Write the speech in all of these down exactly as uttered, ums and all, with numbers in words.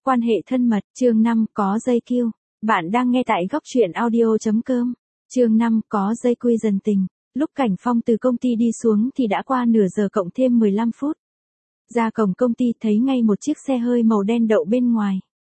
Quan hệ thân mật, chương năm có dây kiêu. Bạn đang nghe tại góc truyện audio.com. Chương năm có dây quy dần tình. Lúc Cảnh Phong từ công ty đi xuống thì đã qua nửa giờ cộng thêm mười lăm phút. Ra cổng công ty thấy ngay một chiếc xe hơi màu đen đậu bên ngoài.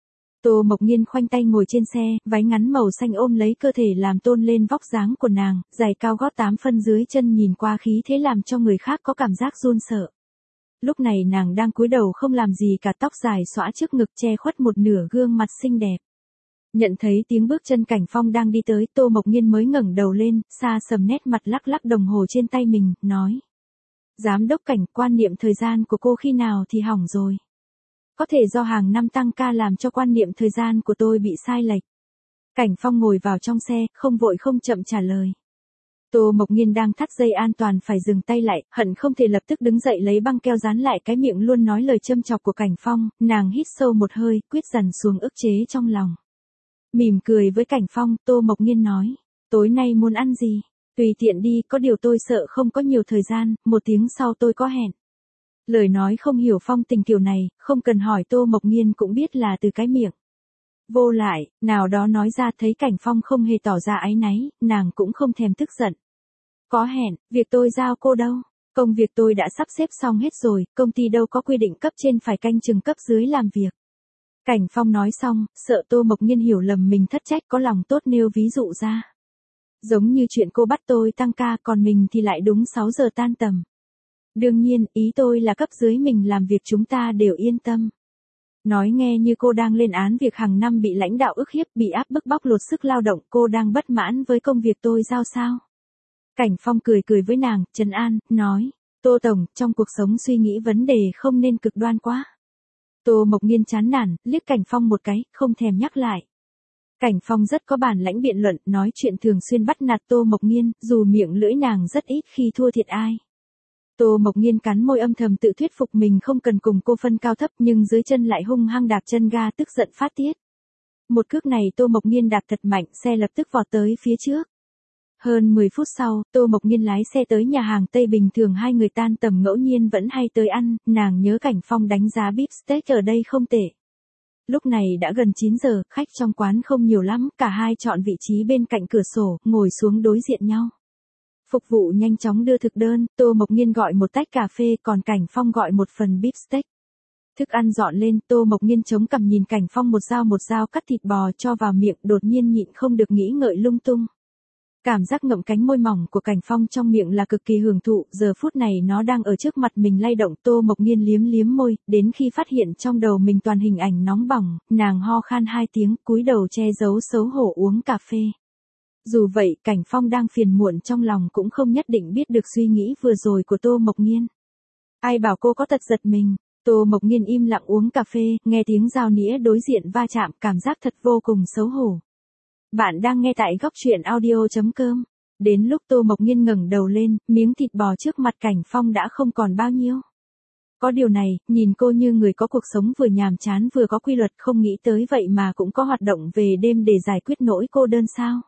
Tô Mộc Nhiên khoanh tay ngồi trên xe, váy ngắn màu xanh ôm lấy cơ thể làm tôn lên vóc dáng của nàng, giày cao gót tám phân dưới chân nhìn qua khí thế làm cho người khác có cảm giác run sợ. Lúc này nàng đang cúi đầu không làm gì cả, tóc dài xõa trước ngực che khuất một nửa gương mặt xinh đẹp. Nhận thấy tiếng bước chân Cảnh Phong đang đi tới, Tô Mộc Nhiên mới ngẩng đầu lên, xa sầm nét mặt lắc lắc đồng hồ trên tay mình, nói. Giám đốc Cảnh, quan niệm thời gian của cô khi nào thì hỏng rồi. Có thể do hàng năm tăng ca làm cho quan niệm thời gian của tôi bị sai lệch. Cảnh Phong ngồi vào trong xe, không vội không chậm trả lời. Tô Mộc Nhiên đang thắt dây an toàn phải dừng tay lại, hận không thể lập tức đứng dậy lấy băng keo dán lại cái miệng luôn nói lời châm chọc của Cảnh Phong, nàng hít sâu một hơi, quyết dằn xuống ức chế trong lòng. Mỉm cười với Cảnh Phong, Tô Mộc Nhiên nói, tối nay muốn ăn gì? Tùy tiện đi, có điều tôi sợ không có nhiều thời gian, một tiếng sau tôi có hẹn. Lời nói không hiểu phong tình kiểu này, không cần hỏi Tô Mộc Nhiên cũng biết là từ cái miệng. Vô lại, nào đó nói ra thấy Cảnh Phong không hề tỏ ra áy náy, nàng cũng không thèm tức giận. Có hẹn, việc tôi giao cô đâu, công việc tôi đã sắp xếp xong hết rồi, công ty đâu có quy định cấp trên phải canh chừng cấp dưới làm việc. Cảnh Phong nói xong, sợ Tô Mộc Nhiên hiểu lầm mình thất trách có lòng tốt nêu ví dụ ra. Giống như chuyện cô bắt tôi tăng ca còn mình thì lại đúng sáu giờ tan tầm. Đương nhiên, ý tôi là cấp dưới mình làm việc chúng ta đều yên tâm. Nói nghe như cô đang lên án việc hàng năm bị lãnh đạo ức hiếp, bị áp bức bóc lột sức lao động, cô đang bất mãn với công việc tôi giao sao? Cảnh Phong cười cười với nàng, trấn an, nói, Tô Tổng, trong cuộc sống suy nghĩ vấn đề không nên cực đoan quá. Tô Mộc Nhiên chán nản, liếc Cảnh Phong một cái, không thèm nhắc lại. Cảnh Phong rất có bản lãnh biện luận, nói chuyện thường xuyên bắt nạt Tô Mộc Nhiên, dù miệng lưỡi nàng rất ít khi thua thiệt ai. Tô Mộc Nhiên cắn môi âm thầm tự thuyết phục mình không cần cùng cô phân cao thấp, nhưng dưới chân lại hung hăng đạp chân ga tức giận phát tiết. Một cước này Tô Mộc Nhiên đạp thật mạnh, xe lập tức vọt tới phía trước. Hơn mười phút sau, Tô Mộc Nhiên lái xe tới nhà hàng Tây bình thường hai người tan tầm ngẫu nhiên vẫn hay tới ăn, nàng nhớ Cảnh Phong đánh giá beef steak ở đây không tệ. Lúc này đã gần chín giờ, khách trong quán không nhiều lắm, cả hai chọn vị trí bên cạnh cửa sổ, ngồi xuống đối diện nhau. Phục vụ nhanh chóng đưa thực đơn, Tô Mộc Nhiên gọi một tách cà phê, còn Cảnh Phong gọi một phần beef steak. Thức ăn dọn lên, Tô Mộc Nhiên chống cằm nhìn Cảnh Phong một dao một dao cắt thịt bò cho vào miệng, đột nhiên nhịn không được nghĩ ngợi lung tung. Cảm giác ngậm cánh môi mỏng của Cảnh Phong trong miệng là cực kỳ hưởng thụ, giờ phút này nó đang ở trước mặt mình lay động. Tô Mộc Nhiên liếm liếm môi, đến khi phát hiện trong đầu mình toàn hình ảnh nóng bỏng, nàng ho khan hai tiếng, cúi đầu che giấu xấu hổ uống cà phê. Dù vậy, Cảnh Phong đang phiền muộn trong lòng cũng không nhất định biết được suy nghĩ vừa rồi của Tô Mộc Nhiên. Ai bảo cô có tật giật mình? Tô Mộc Nhiên im lặng uống cà phê, nghe tiếng dao nĩa đối diện va chạm, cảm giác thật vô cùng xấu hổ. Bạn đang nghe tại góc truyện audio.com. Đến lúc Tô Mộc Nhiên ngẩng đầu lên, miếng thịt bò trước mặt Cảnh Phong đã không còn bao nhiêu. Có điều này, nhìn cô như người có cuộc sống vừa nhàm chán vừa có quy luật, không nghĩ tới vậy mà cũng có hoạt động về đêm để giải quyết nỗi cô đơn sao.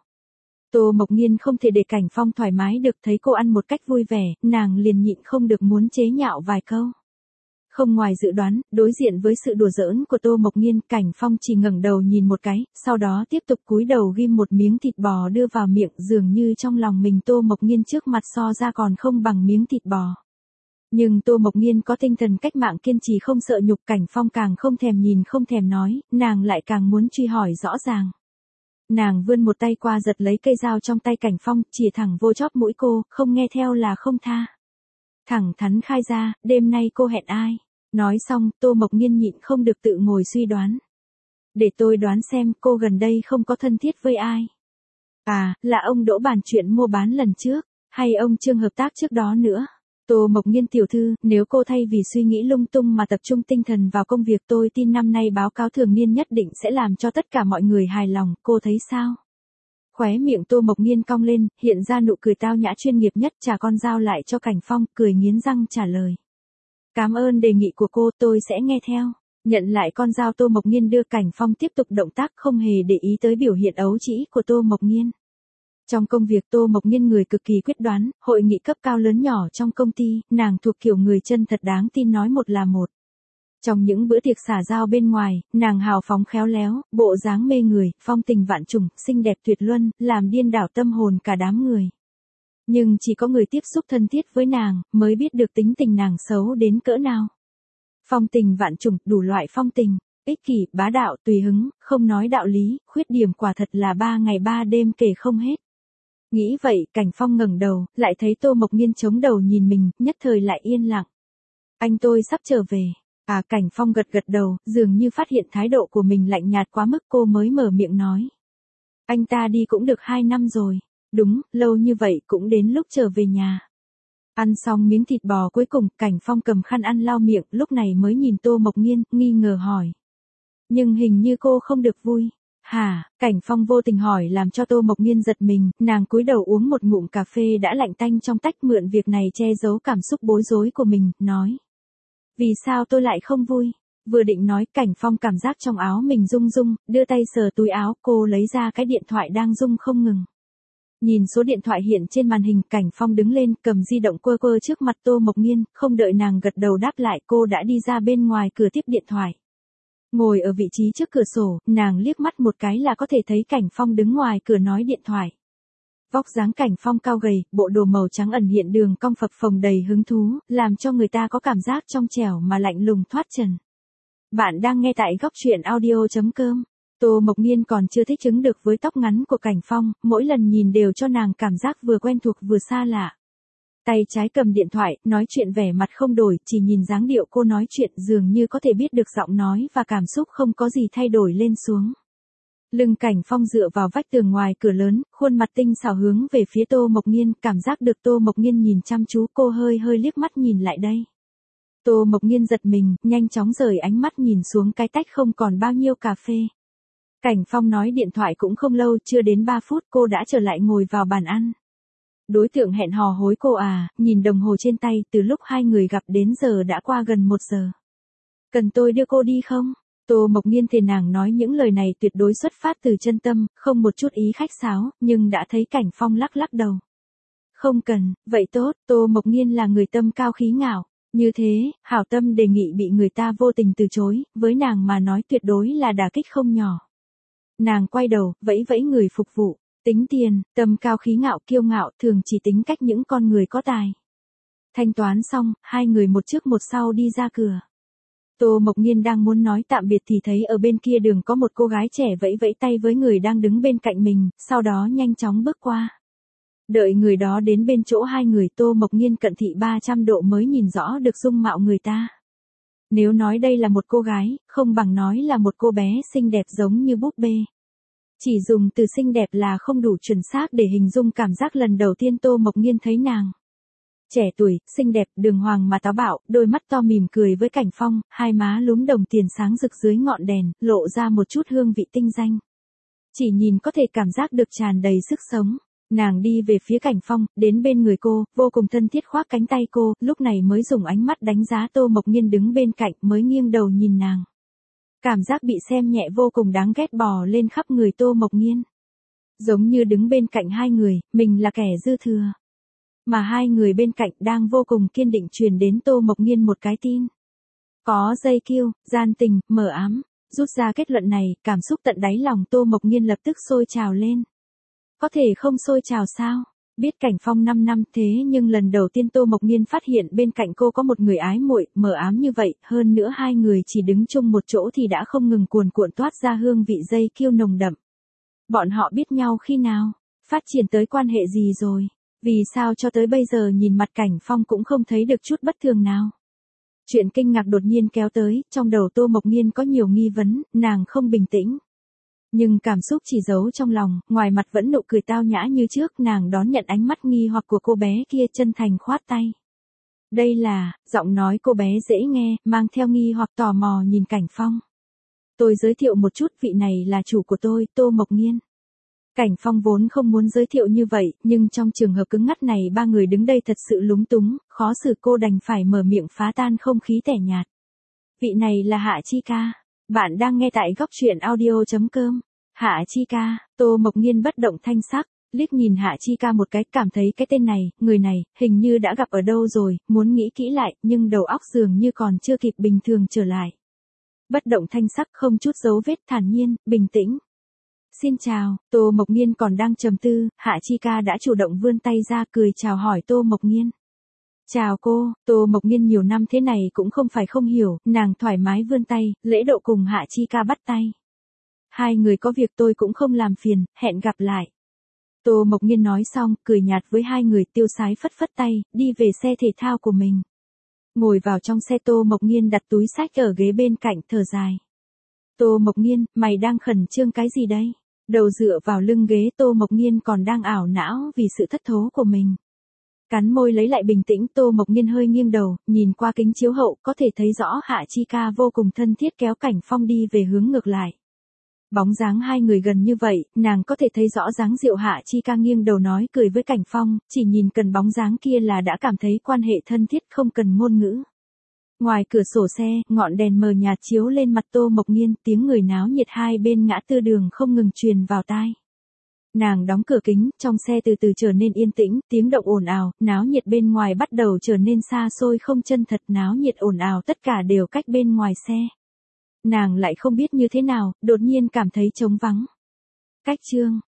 Tô Mộc Nhiên không thể để Cảnh Phong thoải mái được, thấy cô ăn một cách vui vẻ, nàng liền nhịn không được muốn chế nhạo vài câu. Không ngoài dự đoán, đối diện với sự đùa giỡn của Tô Mộc Nhiên, Cảnh Phong chỉ ngẩng đầu nhìn một cái, sau đó tiếp tục cúi đầu ghim một miếng thịt bò đưa vào miệng, dường như trong lòng mình Tô Mộc Nhiên trước mặt so ra còn không bằng miếng thịt bò. Nhưng Tô Mộc Nhiên có tinh thần cách mạng kiên trì không sợ nhục, Cảnh Phong càng không thèm nhìn không thèm nói, nàng lại càng muốn truy hỏi rõ ràng. Nàng vươn một tay qua giật lấy cây dao trong tay Cảnh Phong, chĩa thẳng vô chóp mũi cô, không nghe theo là không tha. Thẳng thắn khai ra, đêm nay cô hẹn ai? Nói xong, Tô Mộc Nhiên nhịn không được tự ngồi suy đoán. Để tôi đoán xem, cô gần đây không có thân thiết với ai? À, là ông Đỗ bàn chuyện mua bán lần trước, hay ông Trương hợp tác trước đó nữa? Tô Mộc Nhiên tiểu thư, nếu cô thay vì suy nghĩ lung tung mà tập trung tinh thần vào công việc, tôi tin năm nay báo cáo thường niên nhất định sẽ làm cho tất cả mọi người hài lòng, cô thấy sao? Khóe miệng Tô Mộc Nhiên cong lên, hiện ra nụ cười tao nhã chuyên nghiệp nhất, trả con dao lại cho Cảnh Phong, cười nghiến răng trả lời. Cảm ơn đề nghị của cô, tôi sẽ nghe theo. Nhận lại con dao, Tô Mộc Nhiên đưa Cảnh Phong tiếp tục động tác, không hề để ý tới biểu hiện ấu trĩ của Tô Mộc Nhiên. Trong công việc Tô Mộc Nhiên người cực kỳ quyết đoán, hội nghị cấp cao lớn nhỏ trong công ty, nàng thuộc kiểu người chân thật đáng tin nói một là một. Trong những bữa tiệc xả giao bên ngoài, nàng hào phóng khéo léo, bộ dáng mê người, phong tình vạn trùng, xinh đẹp tuyệt luân, làm điên đảo tâm hồn cả đám người. Nhưng chỉ có người tiếp xúc thân thiết với nàng, mới biết được tính tình nàng xấu đến cỡ nào. Phong tình vạn trùng, đủ loại phong tình, ích kỷ, bá đạo, tùy hứng, không nói đạo lý, khuyết điểm quả thật là ba ngày ba đêm kể không hết. Nghĩ vậy, Cảnh Phong ngẩng đầu, lại thấy Tô Mộc Nghiên chống đầu nhìn mình, nhất thời lại yên lặng. Anh tôi sắp trở về. À, Cảnh Phong gật gật đầu, dường như phát hiện thái độ của mình lạnh nhạt quá mức, cô mới mở miệng nói. Anh ta đi cũng được hai năm rồi. Đúng, lâu như vậy cũng đến lúc trở về nhà. Ăn xong miếng thịt bò cuối cùng, Cảnh Phong cầm khăn ăn lau miệng, lúc này mới nhìn Tô Mộc Nghiên, nghi ngờ hỏi. Nhưng hình như cô không được vui. Hả? Cảnh Phong vô tình hỏi làm cho Tô Mộc Nghiên giật mình, nàng cúi đầu uống một ngụm cà phê đã lạnh tanh trong tách, mượn việc này che giấu cảm xúc bối rối của mình, nói. Vì sao tôi lại không vui? Vừa định nói, Cảnh Phong cảm giác trong áo mình rung rung, đưa tay sờ túi áo, cô lấy ra cái điện thoại đang rung không ngừng. Nhìn số điện thoại hiện trên màn hình, Cảnh Phong đứng lên, cầm di động quơ quơ trước mặt Tô Mộc Nghiên, không đợi nàng gật đầu đáp lại, cô đã đi ra bên ngoài cửa tiếp điện thoại. Ngồi ở vị trí trước cửa sổ, nàng liếc mắt một cái là có thể thấy Cảnh Phong đứng ngoài cửa nói điện thoại. Vóc dáng Cảnh Phong cao gầy, bộ đồ màu trắng ẩn hiện đường cong phập phồng đầy hứng thú, làm cho người ta có cảm giác trong trẻo mà lạnh lùng thoát trần. Bạn đang nghe tại góc truyện audio chấm com. Tô Mộc Nghiên còn chưa thích ứng được với tóc ngắn của Cảnh Phong, mỗi lần nhìn đều cho nàng cảm giác vừa quen thuộc vừa xa lạ. Tay trái cầm điện thoại, nói chuyện vẻ mặt không đổi, chỉ nhìn dáng điệu cô nói chuyện dường như có thể biết được giọng nói và cảm xúc không có gì thay đổi lên xuống. Lưng Cảnh Phong dựa vào vách tường ngoài cửa lớn, khuôn mặt tinh xảo hướng về phía Tô Mộc Nghiên, cảm giác được Tô Mộc Nghiên nhìn chăm chú, cô hơi hơi liếc mắt nhìn lại đây. Tô Mộc Nghiên giật mình, nhanh chóng rời ánh mắt nhìn xuống cái tách không còn bao nhiêu cà phê. Cảnh Phong nói điện thoại cũng không lâu, chưa đến ba phút cô đã trở lại ngồi vào bàn ăn. Đối tượng hẹn hò hối cô à, nhìn đồng hồ trên tay, từ lúc hai người gặp đến giờ đã qua gần một giờ. Cần tôi đưa cô đi không? Tô Mộc Nghiên thề nàng nói những lời này tuyệt đối xuất phát từ chân tâm, không một chút ý khách sáo, nhưng đã thấy Cảnh Phong lắc lắc đầu. Không cần, vậy tốt, Tô Mộc Nghiên là người tâm cao khí ngạo. Như thế, hảo tâm đề nghị bị người ta vô tình từ chối, với nàng mà nói tuyệt đối là đả kích không nhỏ. Nàng quay đầu, vẫy vẫy người phục vụ. Tính tiền, tâm cao khí ngạo kiêu ngạo thường chỉ tính cách những con người có tài. Thanh toán xong, hai người một trước một sau đi ra cửa. Tô Mộc Nghiên đang muốn nói tạm biệt thì thấy ở bên kia đường có một cô gái trẻ vẫy vẫy tay với người đang đứng bên cạnh mình, sau đó nhanh chóng bước qua. Đợi người đó đến bên chỗ hai người, Tô Mộc Nghiên cận thị ba trăm độ mới nhìn rõ được dung mạo người ta. Nếu nói đây là một cô gái, không bằng nói là một cô bé xinh đẹp giống như búp bê. Chỉ dùng từ xinh đẹp là không đủ chuẩn xác để hình dung cảm giác lần đầu tiên Tô Mộc Nghiên thấy nàng. Trẻ tuổi, xinh đẹp, đường hoàng mà táo bạo, đôi mắt to mỉm cười với Cảnh Phong, hai má lúm đồng tiền sáng rực dưới ngọn đèn, lộ ra một chút hương vị tinh danh. Chỉ nhìn có thể cảm giác được tràn đầy sức sống. Nàng đi về phía Cảnh Phong, đến bên người cô, vô cùng thân thiết khoác cánh tay cô, lúc này mới dùng ánh mắt đánh giá Tô Mộc Nghiên đứng bên cạnh, mới nghiêng đầu nhìn nàng. Cảm giác bị xem nhẹ vô cùng đáng ghét bò lên khắp người Tô Mộc Nghiên. Giống như đứng bên cạnh hai người, mình là kẻ dư thừa. Mà hai người bên cạnh đang vô cùng kiên định truyền đến Tô Mộc Nghiên một cái tin. Có dây kiêu, gian tình, mờ ám. Rút ra kết luận này, cảm xúc tận đáy lòng Tô Mộc Nghiên lập tức sôi trào lên. Có thể không sôi trào sao? Biết Cảnh Phong năm năm thế nhưng lần đầu tiên Tô Mộc Nghiên phát hiện bên cạnh cô có một người ái muội, mờ ám như vậy, hơn nữa hai người chỉ đứng chung một chỗ thì đã không ngừng cuồn cuộn toát ra hương vị dây kiêu nồng đậm. Bọn họ biết nhau khi nào? Phát triển tới quan hệ gì rồi? Vì sao cho tới bây giờ nhìn mặt Cảnh Phong cũng không thấy được chút bất thường nào? Chuyện kinh ngạc đột nhiên kéo tới, trong đầu Tô Mộc Nghiên có nhiều nghi vấn, nàng không bình tĩnh. Nhưng cảm xúc chỉ giấu trong lòng, ngoài mặt vẫn nụ cười tao nhã như trước, nàng đón nhận ánh mắt nghi hoặc của cô bé kia, chân thành khoát tay. Đây là, giọng nói cô bé dễ nghe, mang theo nghi hoặc tò mò nhìn Cảnh Phong. Tôi giới thiệu một chút, vị này là chủ của tôi, Tô Mộc Nghiên. Cảnh Phong vốn không muốn giới thiệu như vậy, nhưng trong trường hợp cứng ngắt này ba người đứng đây thật sự lúng túng, khó xử cô đành phải mở miệng phá tan không khí tẻ nhạt. Vị này là Hạ Chi Ca. Bạn đang nghe tại góc truyện audio chấm com. Hạ Chi Ca, Tô Mộc Nghiên bất động thanh sắc, Liếc nhìn Hạ Chi Ca một cái, cảm thấy cái tên này, người này, hình như đã gặp ở đâu rồi, muốn nghĩ kỹ lại, nhưng đầu óc dường như còn chưa kịp bình thường trở lại. Bất động thanh sắc, không chút dấu vết, thản nhiên, bình tĩnh. Xin chào, Tô Mộc Nghiên còn đang trầm tư, Hạ Chi Ca đã chủ động vươn tay ra cười chào hỏi Tô Mộc Nghiên. Chào cô, Tô Mộc Nghiên nhiều năm thế này cũng không phải không hiểu, nàng thoải mái vươn tay, lễ độ cùng Hạ Chi Ca bắt tay. Hai người có việc tôi cũng không làm phiền, hẹn gặp lại. Tô Mộc Nghiên nói xong, cười nhạt với hai người, tiêu sái phất phất tay, đi về xe thể thao của mình. Ngồi vào trong xe, Tô Mộc Nghiên đặt túi xách ở ghế bên cạnh, thở dài. Tô Mộc Nghiên, mày đang khẩn trương cái gì đây? Đầu dựa vào lưng ghế, Tô Mộc Nghiên còn đang ảo não vì sự thất thố của mình. Cắn môi lấy lại bình tĩnh, Tô Mộc Nghiên hơi nghiêng đầu, nhìn qua kính chiếu hậu, có thể thấy rõ Hạ Chi Ca vô cùng thân thiết kéo Cảnh Phong đi về hướng ngược lại. Bóng dáng hai người gần như vậy, nàng có thể thấy rõ dáng Diệu Hạ Chi Ca nghiêng đầu nói cười với Cảnh Phong, chỉ nhìn cần bóng dáng kia là đã cảm thấy quan hệ thân thiết không cần ngôn ngữ. Ngoài cửa sổ xe, ngọn đèn mờ nhạt chiếu lên mặt Tô Mộc Nghiên, tiếng người náo nhiệt hai bên ngã tư đường không ngừng truyền vào tai. Nàng đóng cửa kính, trong xe từ từ trở nên yên tĩnh, tiếng động ồn ào, náo nhiệt bên ngoài bắt đầu trở nên xa xôi không chân thật, náo nhiệt ồn ào tất cả đều cách bên ngoài xe. Nàng lại không biết như thế nào, đột nhiên cảm thấy trống vắng. Cách chương